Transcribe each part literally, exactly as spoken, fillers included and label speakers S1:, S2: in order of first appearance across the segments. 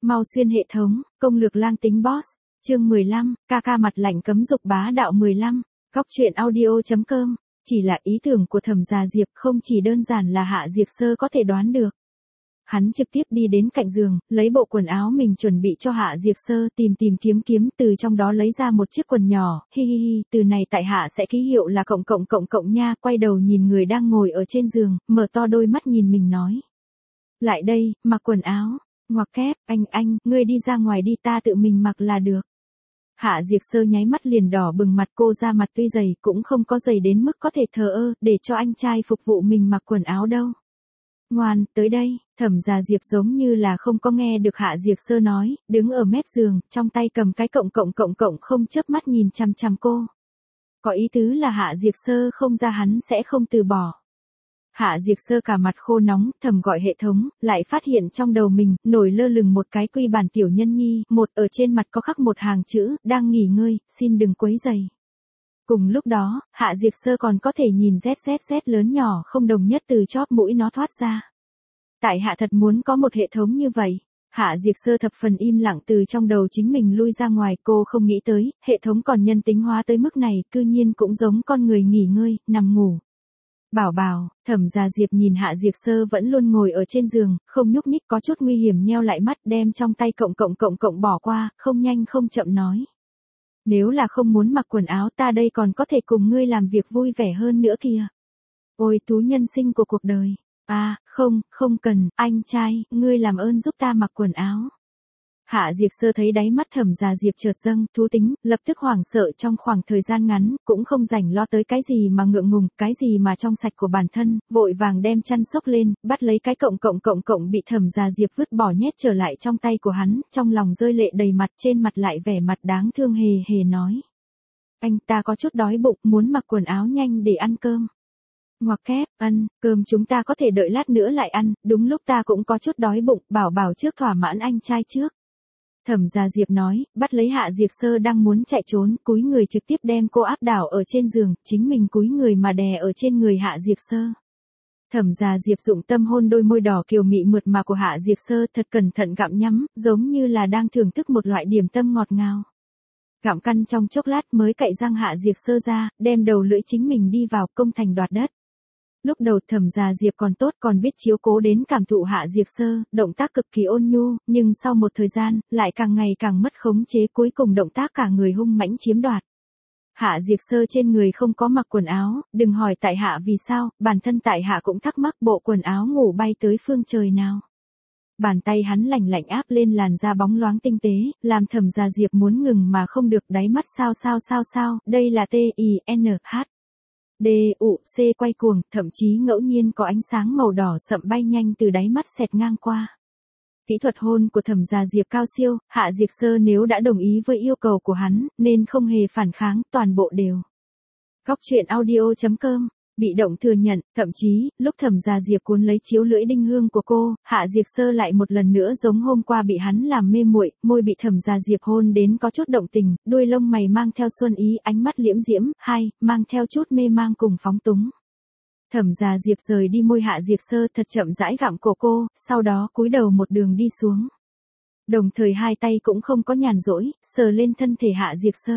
S1: Mau xuyên hệ thống, công lược lang tính boss, chương mười lăm, ca ca mặt lạnh cấm dục bá đạo mười lăm, góc truyện audio.com, chỉ là ý tưởng của Thẩm Gia Diệp không chỉ đơn giản là Hạ Diệt Sơ có thể đoán được. Hắn trực tiếp đi đến cạnh giường, lấy bộ quần áo mình chuẩn bị cho Hạ Diệt Sơ, tìm tìm kiếm kiếm từ trong đó lấy ra một chiếc quần nhỏ, hi hi hi, từ này tại Hạ sẽ ký hiệu là cộng cộng cộng cộng nha, quay đầu nhìn người đang ngồi ở trên giường, mở to đôi mắt nhìn mình nói. Lại đây, mặc quần áo, ngoặc kép, anh anh, ngươi đi ra ngoài đi ta tự mình mặc là được. Hạ Diệt Sơ nháy mắt liền đỏ bừng mặt, cô ra mặt tuy dày cũng không có dày đến mức có thể thờ ơ, để cho anh trai phục vụ mình mặc quần áo đâu. Ngoan, tới đây, Thẩm Gia Diệp giống như là không có nghe được Hạ Diệt Sơ nói, đứng ở mép giường, trong tay cầm cái cộng cộng cộng cộng không chớp mắt nhìn chằm chằm cô. Có ý tứ là Hạ Diệt Sơ không ra hắn sẽ không từ bỏ. Hạ Diệt Sơ cả mặt khô nóng, thầm gọi hệ thống, lại phát hiện trong đầu mình, nổi lơ lửng một cái quy bản tiểu nhân nhi, một ở trên mặt có khắc một hàng chữ, đang nghỉ ngơi, xin đừng quấy rầy. Cùng lúc đó, Hạ Diệt Sơ còn có thể nhìn zzzz lớn nhỏ không đồng nhất từ chóp mũi nó thoát ra. Tại Hạ thật muốn có một hệ thống như vậy. Hạ Diệt Sơ thập phần im lặng từ trong đầu chính mình lui ra ngoài, cô không nghĩ tới, hệ thống còn nhân tính hóa tới mức này, cư nhiên cũng giống con người nghỉ ngơi, nằm ngủ. Bảo bảo, Thẩm Gia Diệp nhìn Hạ Diệt Sơ vẫn luôn ngồi ở trên giường, không nhúc nhích, có chút nguy hiểm nheo lại mắt, đem trong tay cộng cộng cộng cộng bỏ qua, không nhanh không chậm nói. Nếu là không muốn mặc quần áo ta đây còn có thể cùng ngươi làm việc vui vẻ hơn nữa kìa. Ôi tú nhân sinh của cuộc đời. À, không, không cần, anh trai, ngươi làm ơn giúp ta mặc quần áo. Hạ Diệt Sơ thấy đáy mắt Thẩm Gia Diệp chợt dâng, thú tính, lập tức hoảng sợ trong khoảng thời gian ngắn, cũng không rảnh lo tới cái gì mà ngượng ngùng, cái gì mà trong sạch của bản thân, vội vàng đem chăn xốc lên, bắt lấy cái cộng cộng cộng cộng bị Thẩm Gia Diệp vứt bỏ nhét trở lại trong tay của hắn, trong lòng rơi lệ đầy mặt, trên mặt lại vẻ mặt đáng thương hề hề nói. Anh ta có chút đói bụng, muốn mặc quần áo nhanh để ăn cơm. Ngoặc kép, ăn, cơm chúng ta có thể đợi lát nữa lại ăn, đúng lúc ta cũng có chút đói bụng, bảo bảo trước thỏa mãn anh trai trước. Thẩm Gia Diệp nói, bắt lấy Hạ Diệt Sơ đang muốn chạy trốn, cúi người trực tiếp đem cô áp đảo ở trên giường, chính mình cúi người mà đè ở trên người Hạ Diệt Sơ. Thẩm Gia Diệp dụng tâm hôn đôi môi đỏ kiều mị mượt mà của Hạ Diệt Sơ, thật cẩn thận gặm nhắm, giống như là đang thưởng thức một loại điểm tâm ngọt ngào. Gặm căn trong chốc lát mới cạy răng Hạ Diệt Sơ ra, đem đầu lưỡi chính mình đi vào, công thành đoạt đất. Lúc đầu Thẩm Gia Diệp còn tốt, còn biết chiếu cố đến cảm thụ Hạ Diệt Sơ, động tác cực kỳ ôn nhu, nhưng sau một thời gian, lại càng ngày càng mất khống chế, cuối cùng động tác cả người hung mãnh chiếm đoạt. Hạ Diệt Sơ trên người không có mặc quần áo, đừng hỏi tại Hạ vì sao, bản thân tại Hạ cũng thắc mắc bộ quần áo ngủ bay tới phương trời nào. Bàn tay hắn lạnh lạnh áp lên làn da bóng loáng tinh tế, làm Thẩm Gia Diệp muốn ngừng mà không được, đáy mắt sao sao sao sao, đây là T I N H. D, U, C quay cuồng, thậm chí ngẫu nhiên có ánh sáng màu đỏ sậm bay nhanh từ đáy mắt xẹt ngang qua. Kỹ thuật hôn của Thẩm Gia Diệp cao siêu, Hạ Diệt Sơ nếu đã đồng ý với yêu cầu của hắn, nên không hề phản kháng, toàn bộ đều. Góc truyện audio.com, bị động thừa nhận, thậm chí, lúc Thẩm Gia Diệp cuốn lấy chiếu lưỡi đinh hương của cô, Hạ Diệt Sơ lại một lần nữa giống hôm qua bị hắn làm mê muội, môi bị Thẩm Gia Diệp hôn đến có chút động tình, đuôi lông mày mang theo xuân ý, ánh mắt liễm diễm, hai, mang theo chút mê mang cùng phóng túng. Thẩm Gia Diệp rời đi môi Hạ Diệt Sơ thật chậm rãi gặm cổ cô, sau đó cúi đầu một đường đi xuống. Đồng thời hai tay cũng không có nhàn rỗi, sờ lên thân thể Hạ Diệt Sơ.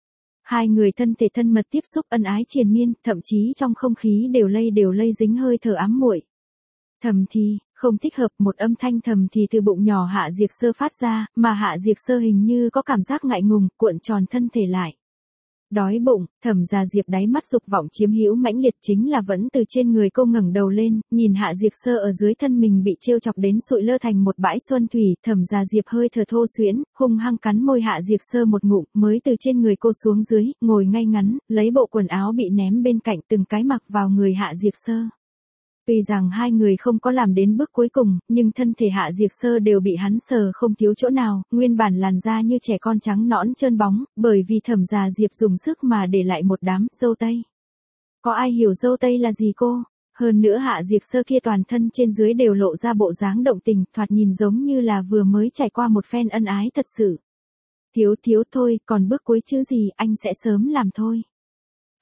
S1: Hai người thân thể thân mật tiếp xúc ân ái triền miên, thậm chí trong không khí đều lây đều lây dính hơi thở ám muội. Thầm thì, không thích hợp, một âm thanh thầm thì từ bụng nhỏ Hạ Diệt Sơ phát ra, mà Hạ Diệt Sơ hình như có cảm giác ngại ngùng, cuộn tròn thân thể lại. Đói bụng, Thẩm Gia Diệp đáy mắt dục vọng chiếm hữu mãnh liệt, chính là vẫn từ trên người cô ngẩng đầu lên, nhìn Hạ Diệt Sơ ở dưới thân mình bị trêu chọc đến sụi lơ thành một bãi xuân thủy, Thẩm Gia Diệp hơi thở thô xuyễn, hung hăng cắn môi Hạ Diệt Sơ một ngụm, mới từ trên người cô xuống dưới, ngồi ngay ngắn, lấy bộ quần áo bị ném bên cạnh từng cái mặc vào người Hạ Diệt Sơ. Tuy rằng hai người không có làm đến bước cuối cùng, nhưng thân thể Hạ Diệt Sơ đều bị hắn sờ không thiếu chỗ nào, nguyên bản làn da như trẻ con trắng nõn trơn bóng, bởi vì Thẩm Gia Diệp dùng sức mà để lại một đám râu tây. Có ai hiểu râu tây là gì cô? Hơn nữa Hạ Diệt Sơ kia toàn thân trên dưới đều lộ ra bộ dáng động tình, thoạt nhìn giống như là vừa mới trải qua một phen ân ái thật sự. Thiếu thiếu thôi, còn bước cuối chứ gì, anh sẽ sớm làm thôi.